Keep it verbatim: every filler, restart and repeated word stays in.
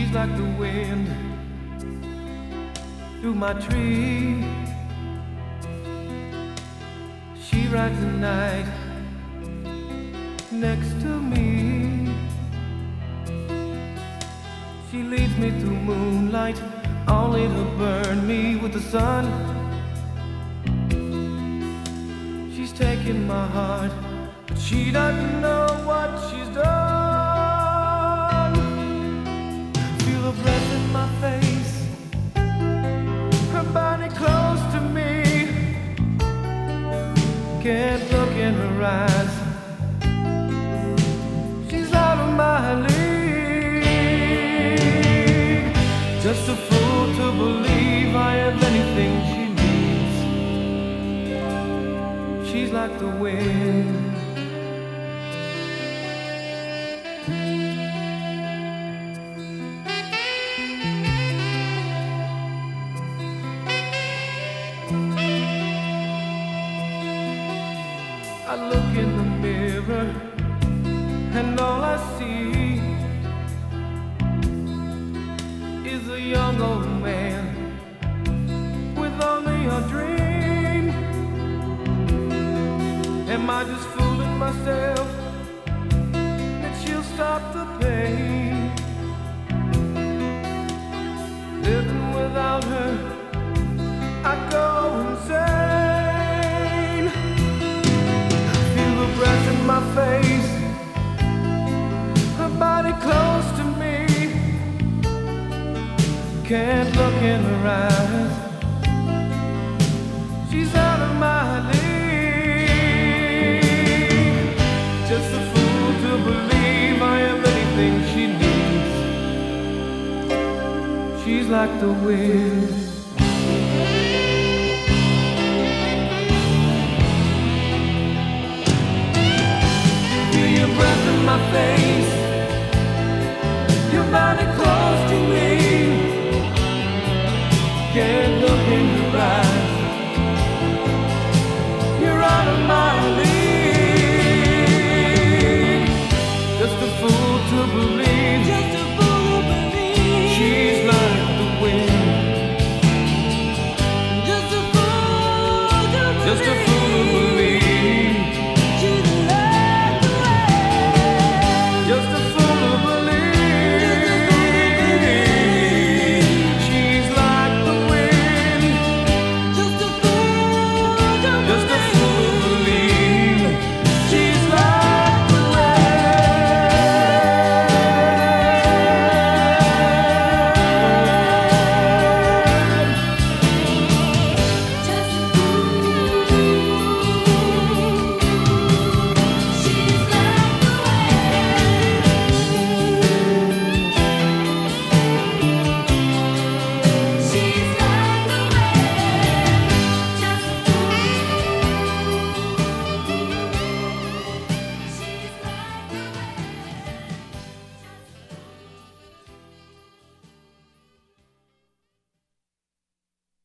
She's like the wind through my tree. She rides the night next to me. She leads me through moonlight, only to burn me with the sun. She's taking my heart, but she doesn't know what she's done. Feel her breath in my face, her body close to me. Can't look in her eyes, she's out of my league. Just a fool to believe I have anything she needs. She's like the wind. I look in the mirror and all I see is a young old man with only a dream. Am I just fooling myself that she'll stop the pain? Living without her, I go insane. Feel the breath in my face, her body close to me. Can't look in her eyes, she's out of my league. Just a fool to believe I am anything she needs. She's like the wind. Feel your breath in my face, your body close